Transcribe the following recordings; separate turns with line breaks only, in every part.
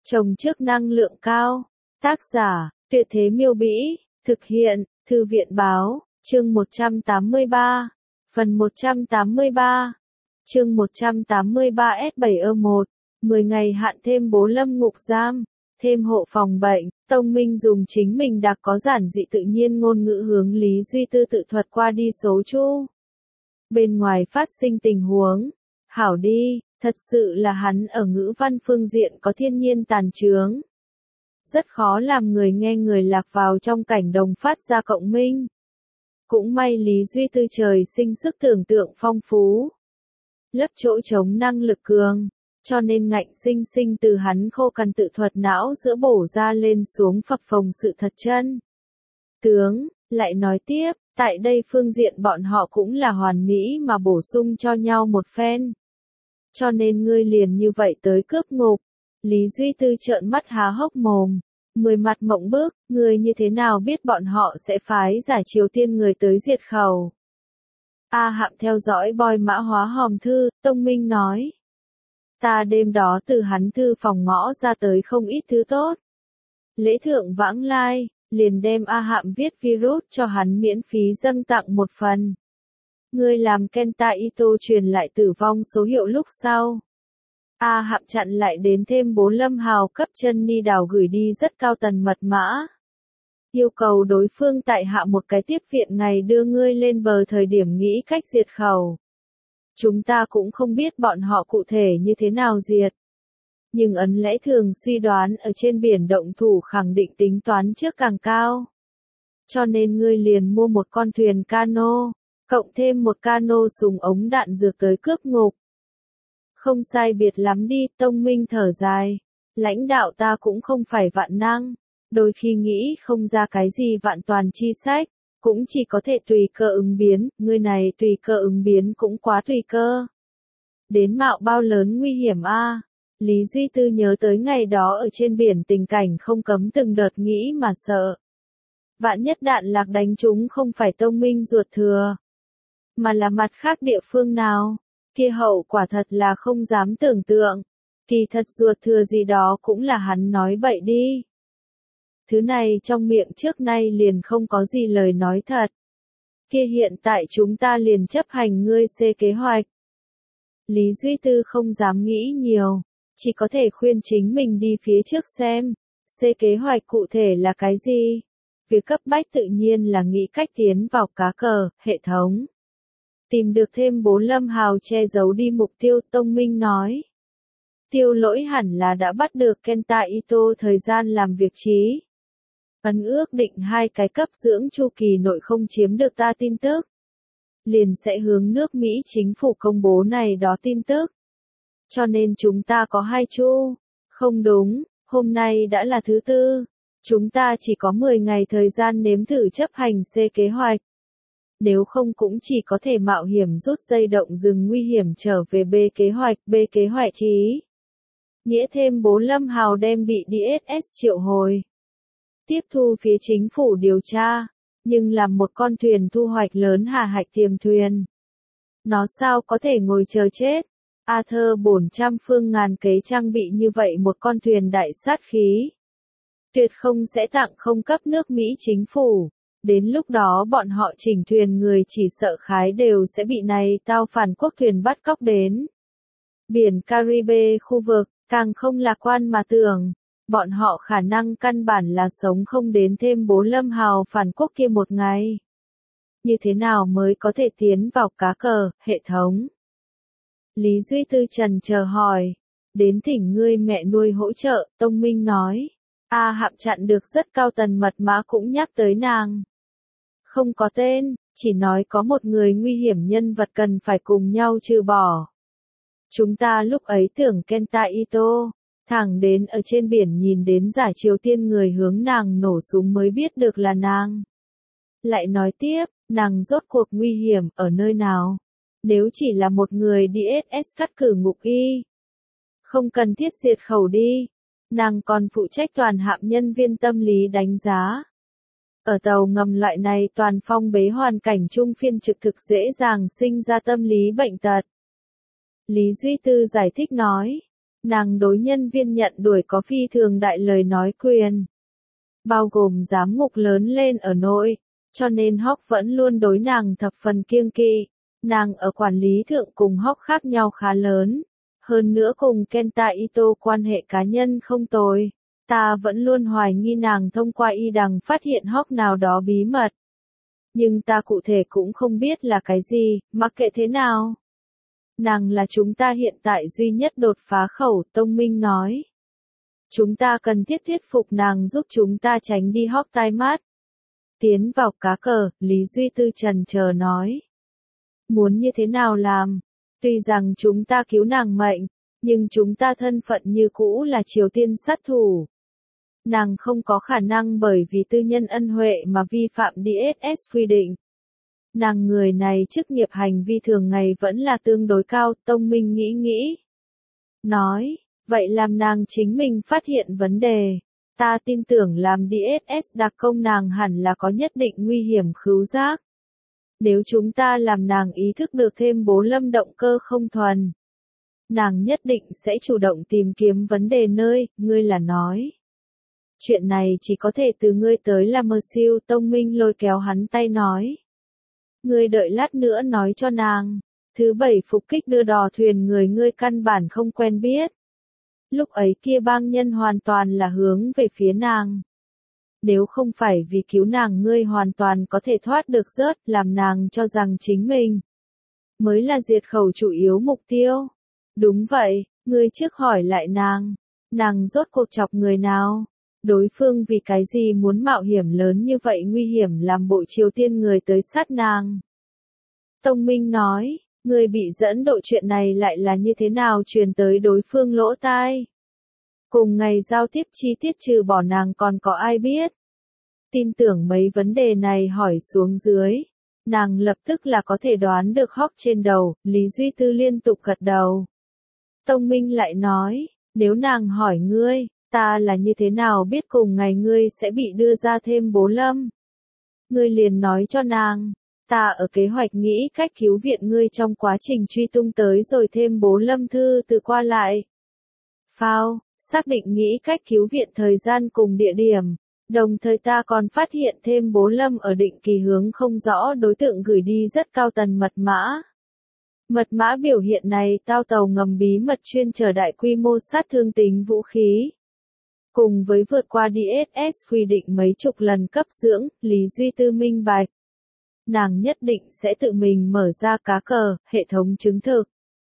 Trồng trước năng lượng cao. Tác giả, Tuyệt Thế Miêu Bĩ. Thực hiện, Thư viện Báo. Chương 183. Phần 183. Chương 183S7E1. 10 ngày hạn thêm bố lâm ngục giam. Thêm hộ phòng bệnh. Tông Minh dùng chính mình đặc có giản dị tự nhiên ngôn ngữ hướng Lý Duy Tư tự thuật qua đi số chu. Bên ngoài phát sinh tình huống. Hảo đi, thật sự là hắn ở ngữ văn phương diện có thiên nhiên tàn chướng. Rất khó làm người nghe người lạc vào trong cảnh đồng phát ra cộng minh. Cũng may Lý Duy Tư trời sinh sức tưởng tượng phong phú. Lấp chỗ trống năng lực cường, cho nên ngạnh sinh sinh từ hắn khô cằn tự thuật não giữa bổ ra lên xuống phập phồng sự thật chân. Tướng, lại nói tiếp, tại đây phương diện bọn họ cũng là hoàn mỹ mà bổ sung cho nhau một phen. Cho nên ngươi liền như vậy tới cướp ngục. Lý Duy Tư trợn mắt há hốc mồm. 10 mặt mộng bức, ngươi như thế nào biết bọn họ sẽ phái giả Triều Tiên người tới diệt khẩu. A Hạm theo dõi boi mã hóa hòm thư, Tông Minh nói. Ta đêm đó từ hắn thư phòng ngõ ra tới không ít thứ tốt. Lễ thượng vãng lai, liền đem A Hạm viết virus cho hắn miễn phí dâng tặng một phần. Ngươi làm Kenta Ito truyền lại tử vong số hiệu lúc sau. A Hạm chặn lại đến thêm bố lâm hào cấp chân ni đào gửi đi rất cao tần mật mã. Yêu cầu đối phương tại hạ một cái tiếp viện ngày đưa ngươi lên bờ thời điểm nghĩ cách diệt khẩu. Chúng ta cũng không biết bọn họ cụ thể như thế nào diệt. Nhưng ấn lẽ thường suy đoán ở trên biển động thủ khẳng định tính toán trước càng cao. Cho nên ngươi liền mua một con thuyền cano, cộng thêm một cano súng ống đạn dược tới cướp ngục. Không sai biệt lắm đi, Tông Minh thở dài. Lãnh đạo ta cũng không phải vạn năng, đôi khi nghĩ không ra cái gì vạn toàn chi sách, cũng chỉ có thể tùy cơ ứng biến, người này tùy cơ ứng biến cũng quá tùy cơ. Đến mạo bao lớn nguy hiểm a. Lý Duy Tư nhớ tới ngày đó ở trên biển tình cảnh không cấm từng đợt nghĩ mà sợ. Vạn nhất đạn lạc đánh chúng không phải Tông Minh ruột thừa, mà là mặt khác địa phương nào, kia hậu quả thật là không dám tưởng tượng. Kỳ thật ruột thừa gì đó cũng là hắn nói bậy đi. Thứ này trong miệng trước nay liền không có gì lời nói thật. Kia hiện tại chúng ta liền chấp hành ngươi C kế hoạch. Lý Duy Tư không dám nghĩ nhiều, chỉ có thể khuyên chính mình đi phía trước xem, C kế hoạch cụ thể là cái gì. Việc cấp bách tự nhiên là nghĩ cách tiến vào cá cờ, hệ thống. Tìm được thêm bố lâm hào che giấu đi mục tiêu, Tông Minh nói. Tiêu lỗi hẳn là đã bắt được Kenta Ito thời gian làm việc trí. Ấn ước định 2 cái cấp dưỡng chu kỳ nội không chiếm được ta tin tức. Liền sẽ hướng nước Mỹ chính phủ công bố này đó tin tức. Cho nên chúng ta có 2 chu. Không đúng, hôm nay đã là thứ tư. Chúng ta chỉ có 10 ngày thời gian nếm thử chấp hành C kế hoạch. Nếu không cũng chỉ có thể mạo hiểm rút dây động rừng nguy hiểm trở về B kế hoạch trí. Nghĩa thêm bố lâm hào đem bị DSS triệu hồi. Tiếp thu phía chính phủ điều tra, nhưng làm một con thuyền thu hoạch lớn hà hạch tiềm thuyền. Nó sao có thể ngồi chờ chết? Arthur bổn trăm phương ngàn kế trang bị như vậy một con thuyền đại sát khí. Tuyệt không sẽ tặng không cấp nước Mỹ chính phủ. Đến lúc đó bọn họ chỉnh thuyền người chỉ sợ khái đều sẽ bị này tao phản quốc thuyền bắt cóc đến. Biển Caribe khu vực, càng không lạc quan mà tưởng. Bọn họ khả năng căn bản là sống không đến thêm bố lâm hào phản quốc kia một ngày. Như thế nào mới có thể tiến vào cá cờ, hệ thống? Lý Duy Tư trần chờ hỏi. Đến thỉnh ngươi mẹ nuôi hỗ trợ, Tông Minh nói. A Hạm chặn được rất cao tần mật mã cũng nhắc tới nàng. Không có tên, chỉ nói có một người nguy hiểm nhân vật cần phải cùng nhau trừ bỏ. Chúng ta lúc ấy tưởng Kenta Ito, thẳng đến ở trên biển nhìn đến giả Triều Tiên người hướng nàng nổ súng mới biết được là nàng. Lại nói tiếp, nàng rốt cuộc nguy hiểm ở nơi nào? Nếu chỉ là một người DSS cắt cử ngục y, không cần thiết diệt khẩu đi. Nàng còn phụ trách toàn hạm nhân viên tâm lý đánh giá. Ở tàu ngầm loại này toàn phong bế hoàn cảnh chung phiên trực thực dễ dàng sinh ra tâm lý bệnh tật. Lý Duy Tư giải thích nói. Nàng đối nhân viên nhận đuổi có phi thường đại lời nói quyền. Bao gồm giám ngục lớn lên ở nội, cho nên Hawk vẫn luôn đối nàng thập phần kiêng kỵ. Nàng ở quản lý thượng cùng Hawk khác nhau khá lớn. Hơn nữa cùng Kenta Ito quan hệ cá nhân không tồi. Ta vẫn luôn hoài nghi nàng thông qua y đằng phát hiện Hawk nào đó bí mật. Nhưng ta cụ thể cũng không biết là cái gì, mặc kệ thế nào. Nàng là chúng ta hiện tại duy nhất đột phá khẩu, Tông Minh nói. Chúng ta cần thiết thuyết phục nàng giúp chúng ta tránh đi Hawk tai mắt. Tiến vào cá cờ, Lý Duy Tư trần chờ nói. Muốn như thế nào làm? Tuy rằng chúng ta cứu nàng mệnh, nhưng chúng ta thân phận như cũ là Triều Tiên sát thủ. Nàng không có khả năng bởi vì tư nhân ân huệ mà vi phạm DSS quy định. Nàng người này chức nghiệp hành vi thường ngày vẫn là tương đối cao, Tông Minh nghĩ. Nói, vậy làm nàng chính mình phát hiện vấn đề. Ta tin tưởng làm DSS đặc công nàng hẳn là có nhất định nguy hiểm khứu giác. Nếu chúng ta làm nàng ý thức được thêm bố lâm động cơ không thuần. Nàng nhất định sẽ chủ động tìm kiếm vấn đề nơi, ngươi là nói. Chuyện này chỉ có thể từ ngươi tới làm mơ siêu, Tông Minh lôi kéo hắn tay nói. Ngươi đợi lát nữa nói cho nàng. Thứ bảy phục kích đưa đò thuyền người ngươi căn bản không quen biết. Lúc ấy kia bang nhân hoàn toàn là hướng về phía nàng. Nếu không phải vì cứu nàng ngươi hoàn toàn có thể thoát được rớt, làm nàng cho rằng chính mình mới là diệt khẩu chủ yếu mục tiêu. Đúng vậy, ngươi trước hỏi lại nàng rốt cuộc chọc người nào? Đối phương vì cái gì muốn mạo hiểm lớn như vậy nguy hiểm làm bộ Triều Tiên người tới sát nàng? Tông Minh nói, người bị dẫn độ chuyện này lại là như thế nào truyền tới đối phương lỗ tai? Cùng ngày giao tiếp chi tiết trừ bỏ nàng còn có ai biết? Tin tưởng mấy vấn đề này hỏi xuống dưới. Nàng lập tức là có thể đoán được Hawk trên đầu, Lý Duy Tư liên tục gật đầu. Tông Minh lại nói, nếu nàng hỏi ngươi, ta là như thế nào biết cùng ngày ngươi sẽ bị đưa ra thêm bố lâm? Ngươi liền nói cho nàng, ta ở kế hoạch nghĩ cách cứu viện ngươi trong quá trình truy tung tới rồi thêm bố lâm thư từ qua lại. Phao, xác định nghĩ cách cứu viện thời gian cùng địa điểm. Đồng thời ta còn phát hiện thêm bố lâm ở định kỳ hướng không rõ đối tượng gửi đi rất cao tần mật mã. Mật mã biểu hiện này tao tàu ngầm bí mật chuyên chở đại quy mô sát thương tính vũ khí. Cùng với vượt qua DSS quy định mấy chục lần cấp dưỡng, Lý Duy Tư minh bạch. Nàng nhất định sẽ tự mình mở ra cá cờ, hệ thống chứng thực.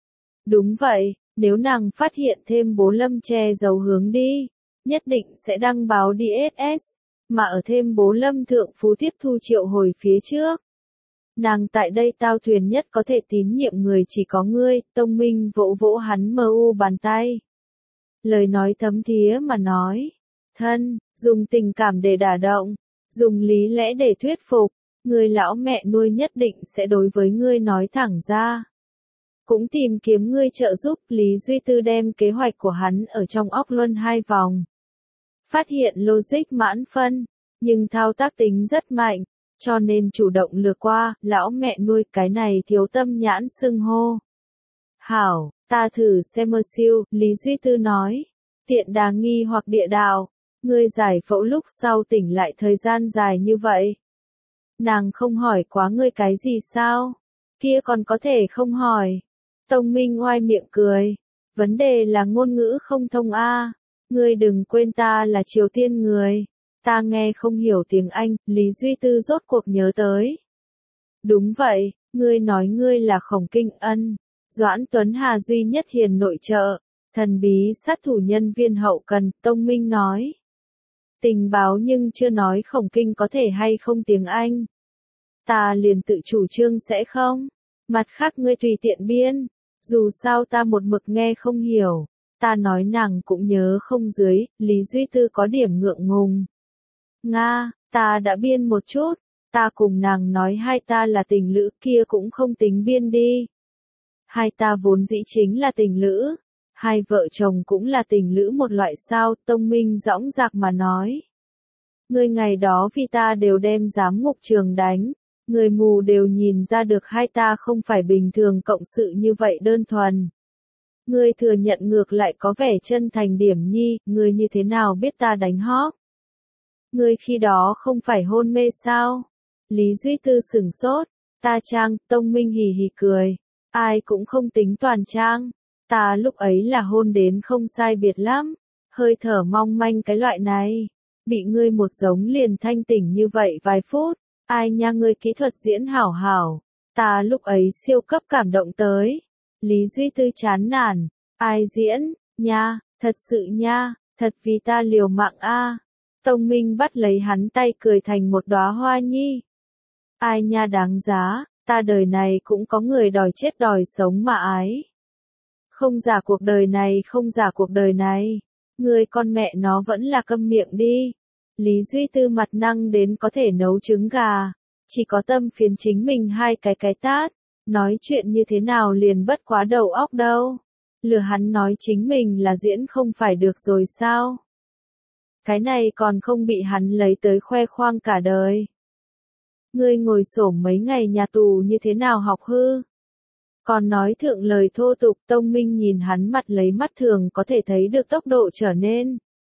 Đúng vậy, nếu nàng phát hiện thêm bố lâm che giấu hướng đi, nhất định sẽ đăng báo DSS, mà ở thêm bố lâm thượng phú tiếp thu triệu hồi phía trước. Nàng tại đây tao thuyền nhất có thể tín nhiệm người chỉ có ngươi, Tông Minh vỗ vỗ hắn mờ u bàn tay. Lời nói thấm thía mà nói. Thân, dùng tình cảm để đả động, dùng lý lẽ để thuyết phục, người lão mẹ nuôi nhất định sẽ đối với ngươi nói thẳng ra. Cũng tìm kiếm ngươi trợ giúp, Lý Duy Tư đem kế hoạch của hắn ở trong óc luân 2 vòng. Phát hiện logic mãn phân, nhưng thao tác tính rất mạnh, cho nên chủ động lừa qua, lão mẹ nuôi cái này thiếu tâm nhãn xưng hô. Hảo, ta thử xem mơ siêu, Lý Duy Tư nói. Tiện đà nghi hoặc địa đạo, ngươi giải phẫu lúc sau tỉnh lại thời gian dài như vậy. Nàng không hỏi quá ngươi cái gì sao? Kia còn có thể không hỏi. Tông Minh oai miệng cười. Vấn đề là ngôn ngữ không thông a. Ngươi đừng quên ta là Triều Tiên người. Ta nghe không hiểu tiếng Anh, Lý Duy Tư rốt cuộc nhớ tới. Đúng vậy, ngươi nói ngươi là Khổng Kinh Ân. Doãn Tuấn Hà duy nhất hiền nội trợ. Thần bí sát thủ nhân viên hậu cần, Tông Minh nói. Tình báo nhưng chưa nói Khổng Kinh có thể hay không tiếng Anh. Ta liền tự chủ trương sẽ không. Mặt khác ngươi tùy tiện biên. Dù sao ta một mực nghe không hiểu. Ta nói nàng cũng nhớ không dưới, Lý Duy Tư có điểm ngượng ngùng. Nga, ta đã biên một chút. Ta cùng nàng nói hai ta là tình lữ kia cũng không tính biên đi. Hai ta vốn dĩ chính là tình lữ. Hai vợ chồng cũng là tình lữ một loại sao, Tông Minh dõng dạc mà nói. Người ngày đó vì ta đều đem giám ngục trường đánh, người mù đều nhìn ra được hai ta không phải bình thường cộng sự như vậy đơn thuần. Ngươi thừa nhận ngược lại có vẻ chân thành điểm nhi, ngươi như thế nào biết ta đánh hóp? Ngươi khi đó không phải hôn mê sao? Lý Duy Tư sửng sốt, ta trang, Tông Minh hì hì cười, ai cũng không tính toàn trang, ta lúc ấy là hôn đến không sai biệt lắm, hơi thở mong manh cái loại này, bị ngươi một giống liền thanh tỉnh như vậy vài phút, ai nha ngươi kỹ thuật diễn hảo hảo, ta lúc ấy siêu cấp cảm động tới. Lý Duy Tư chán nản, ai diễn, nha, thật sự nha, thật vì ta liều mạng a. Tông Minh bắt lấy hắn tay cười thành một đóa hoa nhi. Ai nha đáng giá, ta đời này cũng có người đòi chết đòi sống mà ái. Không giả cuộc đời này, không giả cuộc đời này. Người con mẹ nó vẫn là câm miệng đi. Lý Duy Tư mặt năng đến có thể nấu trứng gà. Chỉ có tâm phiến chính mình hai cái tát. Nói chuyện như thế nào liền bất quá đầu óc đâu. Lừa hắn nói chính mình là diễn không phải được rồi sao? Cái này còn không bị hắn lấy tới khoe khoang cả đời. Ngươi ngồi xổm mấy ngày nhà tù như thế nào học hư? Còn nói thượng lời thô tục. Tông Minh nhìn hắn mặt lấy mắt thường có thể thấy được tốc độ trở nên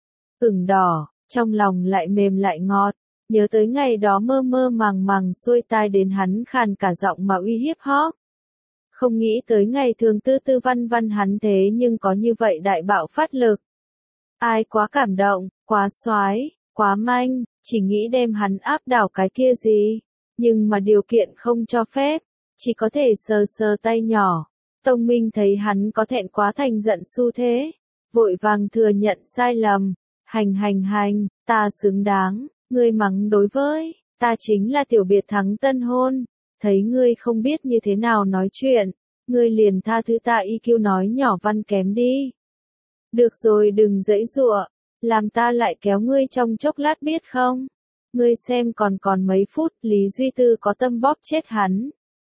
ửng đỏ, trong lòng lại mềm lại ngọt. Nhớ tới ngày đó mơ mơ màng màng xuôi tai đến hắn khàn cả giọng mà uy hiếp hót. Không nghĩ tới ngày thường tư tư văn văn hắn thế nhưng có như vậy đại bạo phát lực. Ai quá cảm động, quá soái, quá manh, chỉ nghĩ đem hắn áp đảo cái kia gì. Nhưng mà điều kiện không cho phép, chỉ có thể sờ sờ tay nhỏ. Tông Minh thấy hắn có thẹn quá thành giận xu thế, vội vàng thừa nhận sai lầm. Hành, ta xứng đáng, ngươi mắng đối với, ta chính là tiểu biệt thắng tân hôn. Thấy ngươi không biết như thế nào nói chuyện, ngươi liền tha thứ ta IQ nói nhỏ văn kém đi. Được rồi đừng giãy giụa, làm ta lại kéo ngươi trong chốc lát biết không? Ngươi xem còn mấy phút, Lý Duy Tư có tâm bóp chết hắn.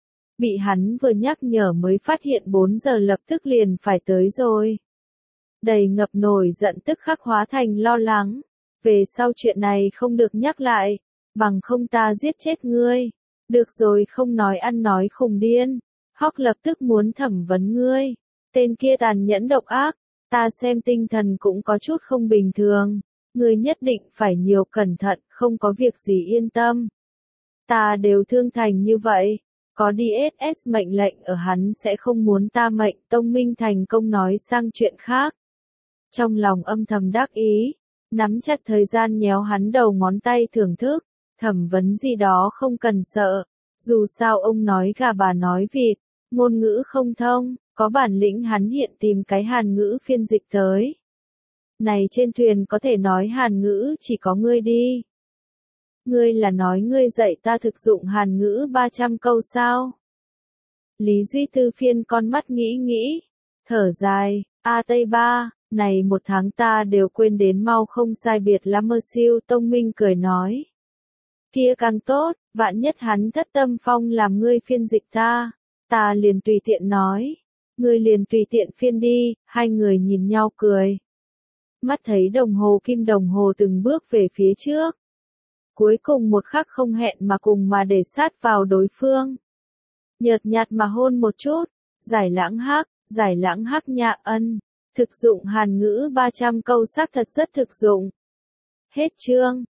Bị hắn vừa nhắc nhở mới phát hiện 4 giờ lập tức liền phải tới rồi. Đầy ngập nổi giận tức khắc hóa thành lo lắng. Về sau chuyện này không được nhắc lại, bằng không ta giết chết ngươi. Được rồi không nói ăn nói khùng điên. Hóc lập tức muốn thẩm vấn ngươi. Tên kia tàn nhẫn độc ác, ta xem tinh thần cũng có chút không bình thường. Ngươi nhất định phải nhiều cẩn thận, không có việc gì yên tâm. Ta đều thương thành như vậy, có DSS mệnh lệnh ở hắn sẽ không muốn ta mệnh. Tông Minh thành công nói sang chuyện khác. Trong lòng âm thầm đắc ý, nắm chặt thời gian nhéo hắn đầu ngón tay thưởng thức, thẩm vấn gì đó không cần sợ, dù sao ông nói gà bà nói vịt, ngôn ngữ không thông, có bản lĩnh hắn hiện tìm cái Hàn ngữ phiên dịch tới. Này trên thuyền có thể nói Hàn ngữ chỉ có ngươi đi. Ngươi là nói ngươi dạy ta thực dụng Hàn ngữ 300 câu sao? Lý Duy Tư phiên con mắt nghĩ, thở dài, Tây Ba, này một tháng ta đều quên đến mau không sai biệt lắm mơ siêu. Tông Minh cười nói. Kia càng tốt, vạn nhất hắn thất tâm phong làm ngươi phiên dịch ta liền tùy tiện nói. Ngươi liền tùy tiện phiên đi, hai người nhìn nhau cười. Mắt thấy đồng hồ kim đồng hồ từng bước về phía trước. Cuối cùng một khắc không hẹn mà cùng mà để sát vào đối phương. Nhợt nhạt mà hôn một chút, giải lãng hắc nhạ ân. Thực dụng Hàn ngữ 300 câu xác thật rất thực dụng. Hết chương.